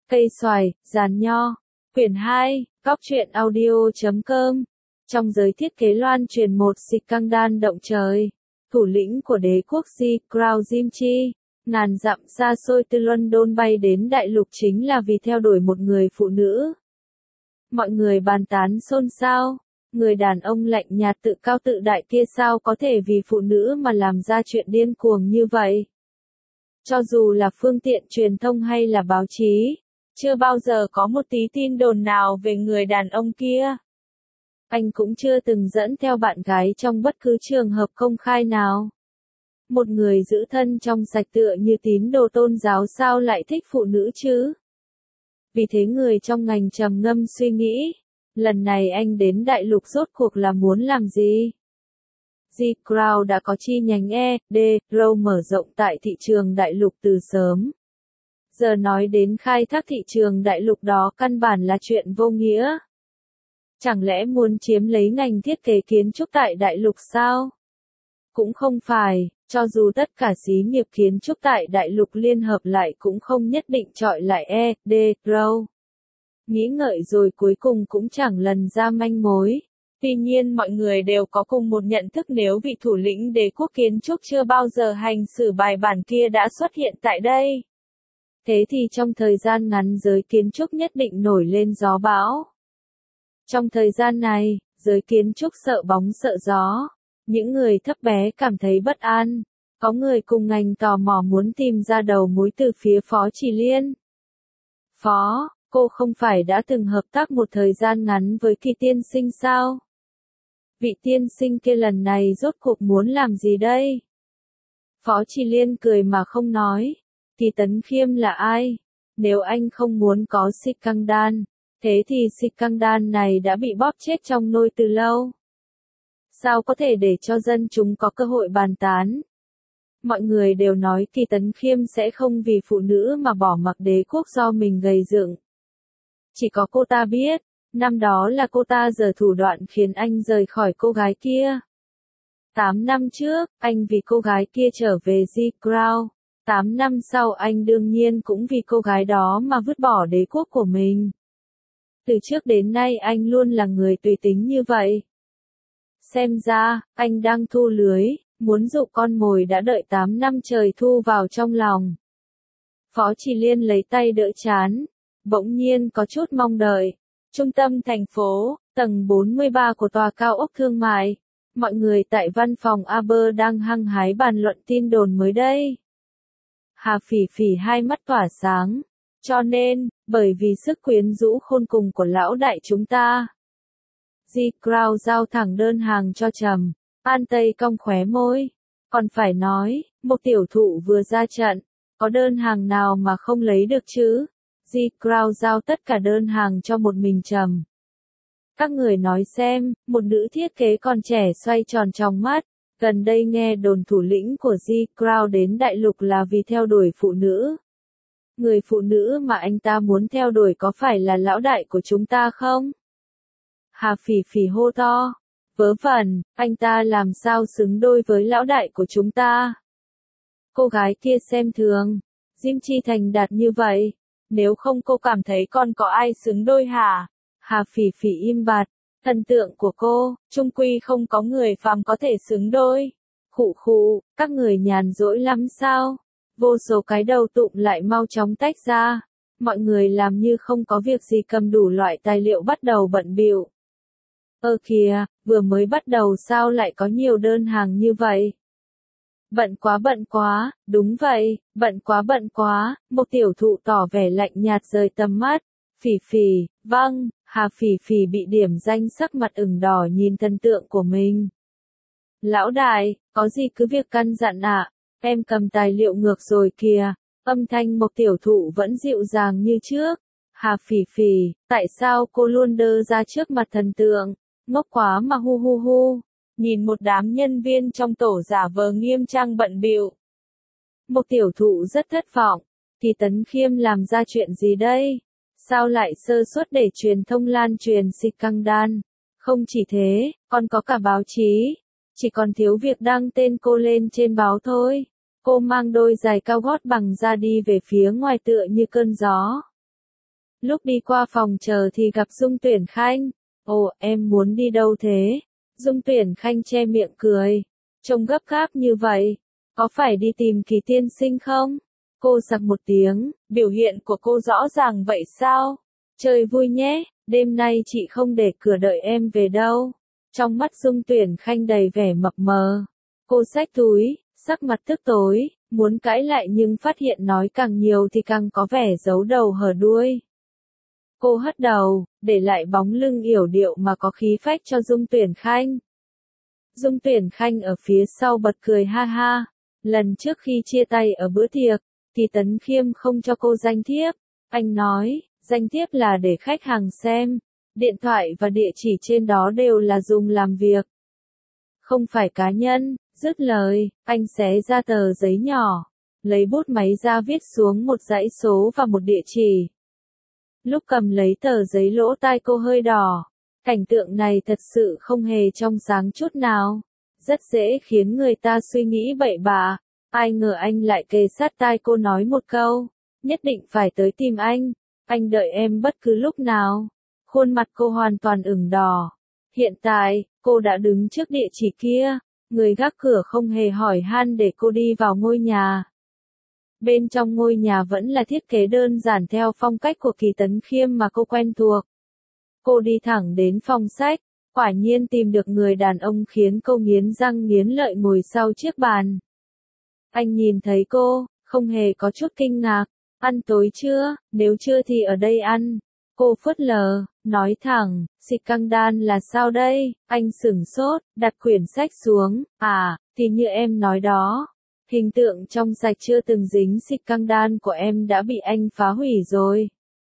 Cây xoài, giàn nho. Quyển 2, Cóc truyện audio.com. Trong giới thiết kế loan truyền một Sikandar động trời, thủ lĩnh của đế quốc Crown Jimchi, ngàn dặm xa xôi từ London bay đến đại lục chính là vì theo đuổi một người phụ nữ. Mọi người bàn tán xôn xao, người đàn ông lạnh nhạt tự cao tự đại kia sao có thể vì phụ nữ mà làm ra chuyện điên cuồng như vậy. Cho dù là phương tiện truyền thông hay là báo chí, chưa bao giờ có một tí tin đồn nào về người đàn ông kia. Anh cũng chưa từng dẫn theo bạn gái trong bất cứ trường hợp công khai nào. Một người giữ thân trong sạch tựa như tín đồ tôn giáo sao lại thích phụ nữ chứ? Vì thế người trong ngành trầm ngâm suy nghĩ, lần này anh đến đại lục rốt cuộc là muốn làm gì? Crown đã có chi nhánh Row mở rộng tại thị trường đại lục từ sớm. Giờ nói đến khai thác thị trường đại lục đó căn bản là chuyện vô nghĩa. Chẳng lẽ muốn chiếm lấy ngành thiết kế kiến trúc tại đại lục sao? Cũng không phải, cho dù tất cả xí nghiệp kiến trúc tại đại lục liên hợp lại cũng không nhất định chọi lại Row. Nghĩ ngợi rồi cuối cùng cũng chẳng lần ra manh mối. Tuy nhiên mọi người đều có cùng một nhận thức nếu vị thủ lĩnh đế quốc kiến trúc chưa bao giờ hành xử bài bản kia đã xuất hiện tại đây. Thế thì trong thời gian ngắn giới kiến trúc nhất định nổi lên gió bão. Trong thời gian này, giới kiến trúc sợ bóng sợ gió. Những người thấp bé cảm thấy bất an. Có người cùng ngành tò mò muốn tìm ra đầu mối từ phía Phó Chỉ Liên. Phó, cô không phải đã từng hợp tác một thời gian ngắn với Kỳ tiên sinh sao? Vị tiên sinh kia lần này rốt cuộc muốn làm gì đây? Phó Chỉ Liên cười mà không nói. Kỳ Tấn Khiêm là ai? Nếu anh không muốn có Sikandar, thế thì Sikandar này đã bị bóp chết trong nôi từ lâu. Sao có thể để cho dân chúng có cơ hội bàn tán? Mọi người đều nói Kỳ Tấn Khiêm sẽ không vì phụ nữ mà bỏ mặc đế quốc do mình gầy dựng. Chỉ có cô ta biết, năm đó là cô ta giở thủ đoạn khiến anh rời khỏi cô gái kia. 8 năm trước, anh vì cô gái kia trở về Crown. 8 năm sau anh đương nhiên cũng vì cô gái đó mà vứt bỏ đế quốc của mình. Từ trước đến nay anh luôn là người tùy tính như vậy. Xem ra, anh đang thu lưới, muốn dụ con mồi đã đợi 8 năm trời thu vào trong lòng. Phó Chỉ Liên lấy tay đỡ trán, bỗng nhiên có chút mong đợi. Trung tâm thành phố, tầng 43 của tòa cao ốc thương mại. Mọi người tại văn phòng Aber đang hăng hái bàn luận tin đồn mới đây. Hà Phỉ Phỉ hai mắt tỏa sáng. Cho nên, bởi vì sức quyến rũ khôn cùng của lão đại chúng ta. Crown giao thẳng đơn hàng cho Trầm. An Tây cong khóe môi. Còn phải nói, một tiểu thụ vừa ra trận, có đơn hàng nào mà không lấy được chứ? Crown giao tất cả đơn hàng cho một mình Trầm. Các người nói xem, một nữ thiết kế còn trẻ xoay tròn trong mắt. Gần đây nghe đồn thủ lĩnh của Crown đến đại lục là vì theo đuổi phụ nữ. Người phụ nữ mà anh ta muốn theo đuổi có phải là lão đại của chúng ta không? Hà Phỉ Phỉ hô to. Vớ vẩn, anh ta làm sao xứng đôi với lão đại của chúng ta? Cô gái kia xem thường. Jimchi thành đạt như vậy. Nếu không cô cảm thấy còn có ai xứng đôi hả? Hà Phỉ Phỉ im bặt. Thần tượng của cô, chung quy không có người phàm có thể xứng đôi. Khụ khụ, các người nhàn rỗi lắm sao? Vô số cái đầu tụm lại mau chóng tách ra. Mọi người làm như không có việc gì cầm đủ loại tài liệu bắt đầu bận bịu. Kìa, vừa mới bắt đầu sao lại có nhiều đơn hàng như vậy? Bận quá, đúng vậy, bận quá, một tiểu thụ tỏ vẻ lạnh nhạt rời tầm mắt. Phỉ Phỉ, vâng, Hà Phỉ Phỉ bị điểm danh sắc mặt ửng đỏ nhìn thần tượng của mình. Lão đại, có gì cứ việc căn dặn ạ, em cầm tài liệu ngược rồi kìa, âm thanh một tiểu thụ vẫn dịu dàng như trước. Hà Phỉ Phỉ, tại sao cô luôn đơ ra trước mặt thần tượng, ngốc quá mà hu hu hu, nhìn một đám nhân viên trong tổ giả vờ nghiêm trang bận bịu. Một tiểu thụ rất thất vọng, Kỳ Tấn Khiêm làm ra chuyện gì đây? Sao lại sơ suất để truyền thông lan truyền Sikandar? Không chỉ thế, còn có cả báo chí. Chỉ còn thiếu việc đăng tên cô lên trên báo thôi. Cô mang đôi giày cao gót bằng da đi về phía ngoài tựa như cơn gió. Lúc đi qua phòng chờ thì gặp Dung Tuyển Khanh. Ồ, em muốn đi đâu thế? Dung Tuyển Khanh che miệng cười. Trông gấp gáp như vậy. Có phải đi tìm Kỳ tiên sinh không? Cô sặc một tiếng, biểu hiện của cô rõ ràng vậy sao? Chơi vui nhé, đêm nay chị không để cửa đợi em về đâu. Trong mắt Dung Tuyển Khanh đầy vẻ mập mờ. Cô xách túi, sắc mặt tức tối, muốn cãi lại nhưng phát hiện nói càng nhiều thì càng có vẻ giấu đầu hở đuôi. Cô hất đầu, để lại bóng lưng yểu điệu mà có khí phách cho Dung Tuyển Khanh. Dung Tuyển Khanh ở phía sau bật cười ha ha. Lần trước khi chia tay ở bữa tiệc, thì Tấn Khiêm không cho cô danh thiếp. Anh nói, danh thiếp là để khách hàng xem. Điện thoại và địa chỉ trên đó đều là dùng làm việc. Không phải cá nhân. Dứt lời, anh xé ra tờ giấy nhỏ. Lấy bút máy ra viết xuống một dãy số và một địa chỉ. Lúc cầm lấy tờ giấy lỗ tai cô hơi đỏ. Cảnh tượng này thật sự không hề trong sáng chút nào. Rất dễ khiến người ta suy nghĩ bậy bạ. Ai ngờ anh lại kề sát tai cô nói một câu. Nhất định phải tới tìm anh đợi em bất cứ lúc nào. Khuôn mặt cô hoàn toàn ửng đỏ. Hiện tại, cô đã đứng trước địa chỉ kia. Người gác cửa không hề hỏi han để cô đi vào ngôi nhà. Bên trong ngôi nhà vẫn là thiết kế đơn giản theo phong cách của Kỳ Tấn Khiêm mà cô quen thuộc. Cô đi thẳng đến phòng sách, quả nhiên tìm được người đàn ông khiến cô nghiến răng nghiến lợi ngồi sau chiếc bàn. Anh nhìn thấy cô, không hề có chút kinh ngạc. Ăn tối chưa? Nếu chưa thì ở đây ăn. Cô phớt lờ, nói thẳng, xịt căng đan là sao đây? Anh sửng sốt, đặt quyển sách xuống. À, thì như em nói đó. Hình tượng trong sạch chưa từng dính xịt căng đan của em đã bị anh phá hủy rồi.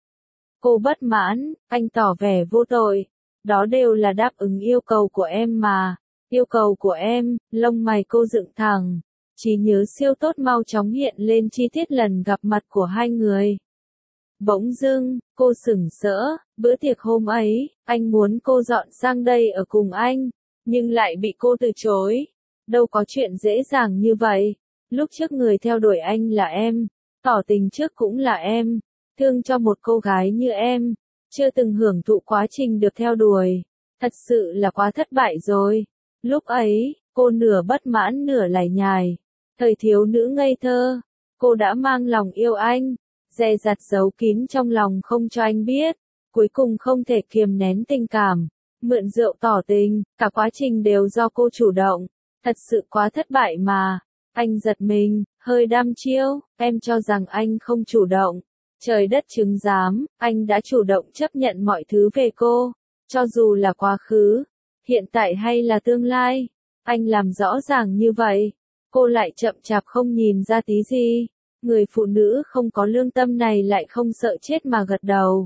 Cô bất mãn, anh tỏ vẻ vô tội. Đó đều là đáp ứng yêu cầu của em mà. Yêu cầu của em, lông mày cô dựng thẳng. Trí nhớ siêu tốt mau chóng hiện lên chi tiết lần gặp mặt của hai người. Bỗng dưng, cô sửng sỡ, bữa tiệc hôm ấy, anh muốn cô dọn sang đây ở cùng anh, nhưng lại bị cô từ chối. Đâu có chuyện dễ dàng như vậy. Lúc trước người theo đuổi anh là em, tỏ tình trước cũng là em, thương cho một cô gái như em, chưa từng hưởng thụ quá trình được theo đuổi. Thật sự là quá thất bại rồi. Lúc ấy, cô nửa bất mãn nửa lải nhải. Thời thiếu nữ ngây thơ, cô đã mang lòng yêu anh, dè dặt giấu kín trong lòng không cho anh biết, cuối cùng không thể kiềm nén tình cảm, mượn rượu tỏ tình, cả quá trình đều do cô chủ động, thật sự quá thất bại mà. Anh giật mình, hơi đăm chiêu, em cho rằng anh không chủ động. Trời đất chứng giám, anh đã chủ động chấp nhận mọi thứ về cô, cho dù là quá khứ, hiện tại hay là tương lai. Anh làm rõ ràng như vậy, cô lại chậm chạp không nhìn ra tí gì. Người phụ nữ không có lương tâm này lại không sợ chết mà gật đầu.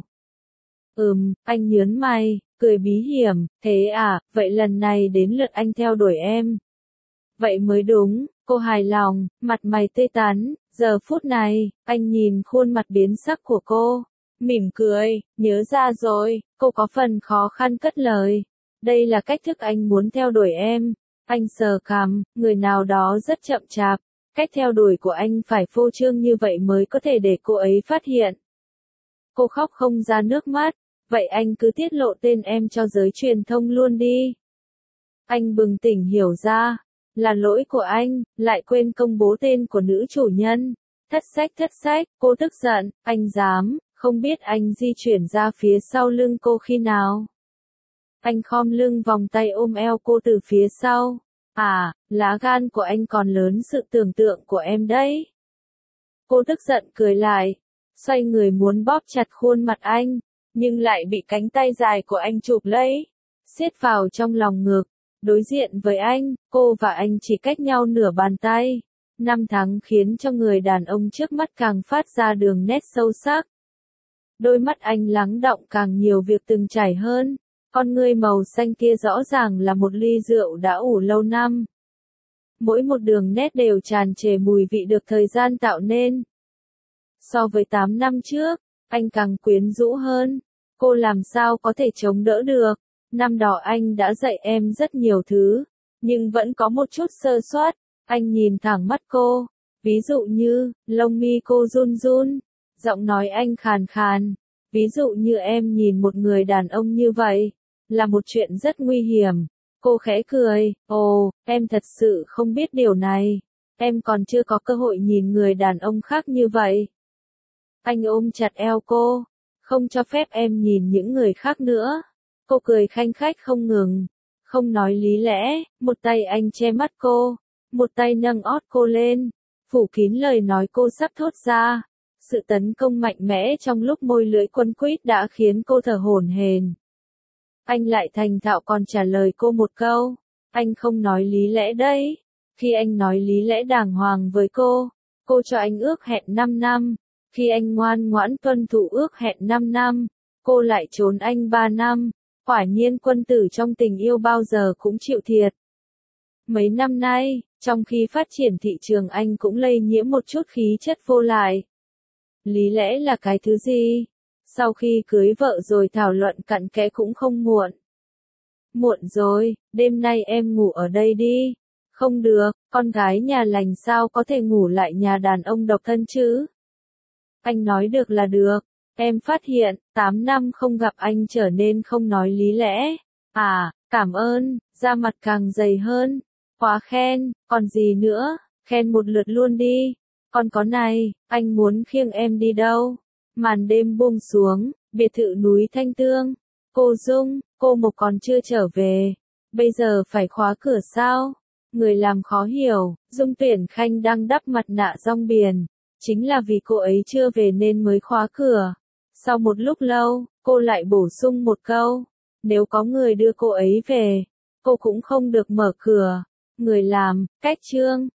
Anh nhớn mày, cười bí hiểm, thế à, vậy lần này đến lượt anh theo đuổi em. Vậy mới đúng, cô hài lòng, mặt mày tươi tắn, giờ phút này, anh nhìn khuôn mặt biến sắc của cô, mỉm cười, nhớ ra rồi, cô có phần khó khăn cất lời. Đây là cách thức anh muốn theo đuổi em. Anh sờ cằm, người nào đó rất chậm chạp. Cách theo đuổi của anh phải phô trương như vậy mới có thể để cô ấy phát hiện. Cô khóc không ra nước mắt, vậy anh cứ tiết lộ tên em cho giới truyền thông luôn đi. Anh bừng tỉnh hiểu ra, là lỗi của anh, lại quên công bố tên của nữ chủ nhân. Thất sách, cô tức giận, anh dám, không biết anh di chuyển ra phía sau lưng cô khi nào. Anh khom lưng vòng tay ôm eo cô từ phía sau. À, lá gan của anh còn lớn sự tưởng tượng của em đấy. Cô tức giận cười lại, xoay người muốn bóp chặt khuôn mặt anh, nhưng lại bị cánh tay dài của anh chụp lấy, siết vào trong lòng ngực. Đối diện với anh, cô và anh chỉ cách nhau nửa bàn tay. 5 tháng khiến cho người đàn ông trước mắt càng phát ra đường nét sâu sắc. Đôi mắt anh lắng đọng càng nhiều việc từng trải hơn. Con ngươi màu xanh kia rõ ràng là một ly rượu đã ủ lâu năm. Mỗi một đường nét đều tràn trề mùi vị được thời gian tạo nên. So với 8 năm trước, anh càng quyến rũ hơn. Cô làm sao có thể chống đỡ được. Năm đó anh đã dạy em rất nhiều thứ, nhưng vẫn có một chút sơ suất. Anh nhìn thẳng mắt cô, ví dụ như, lông mi cô run run, giọng nói anh khàn khàn. Ví dụ như em nhìn một người đàn ông như vậy, là một chuyện rất nguy hiểm. Cô khẽ cười, ồ, em thật sự không biết điều này. Em còn chưa có cơ hội nhìn người đàn ông khác như vậy. Anh ôm chặt eo cô, không cho phép em nhìn những người khác nữa. Cô cười khanh khách không ngừng, không nói lý lẽ, một tay anh che mắt cô, một tay nâng ót cô lên, phủ kín lời nói cô sắp thốt ra. Sự tấn công mạnh mẽ trong lúc môi lưỡi quấn quýt đã khiến cô thở hổn hển. Anh lại thành thạo còn trả lời cô một câu, anh không nói lý lẽ đấy. Khi anh nói lý lẽ đàng hoàng với cô cho anh ước hẹn 5 năm. Khi anh ngoan ngoãn tuân thủ ước hẹn 5 năm, cô lại trốn anh 3 năm. Quả nhiên quân tử trong tình yêu bao giờ cũng chịu thiệt. Mấy năm nay, trong khi phát triển thị trường anh cũng lây nhiễm một chút khí chất vô lại. Lý lẽ là cái thứ gì? Sau khi cưới vợ rồi thảo luận cặn kẽ cũng không muộn. Muộn rồi, đêm nay em ngủ ở đây đi. Không được, con gái nhà lành sao có thể ngủ lại nhà đàn ông độc thân chứ? Anh nói được là được. Em phát hiện, 8 năm không gặp anh trở nên không nói lý lẽ. À, cảm ơn, da mặt càng dày hơn. Quá khen, còn gì nữa, khen một lượt luôn đi. Còn có này, anh muốn khiêng em đi đâu? Màn đêm buông xuống, biệt thự núi Thanh Tương. Cô Dung, cô Mộc còn chưa trở về. Bây giờ phải khóa cửa sao? Người làm khó hiểu, Dung Tuyển Khanh đang đắp mặt nạ rong biển. Chính là vì cô ấy chưa về nên mới khóa cửa. Sau một lúc lâu, cô lại bổ sung một câu. Nếu có người đưa cô ấy về, cô cũng không được mở cửa. Người làm, cách chương.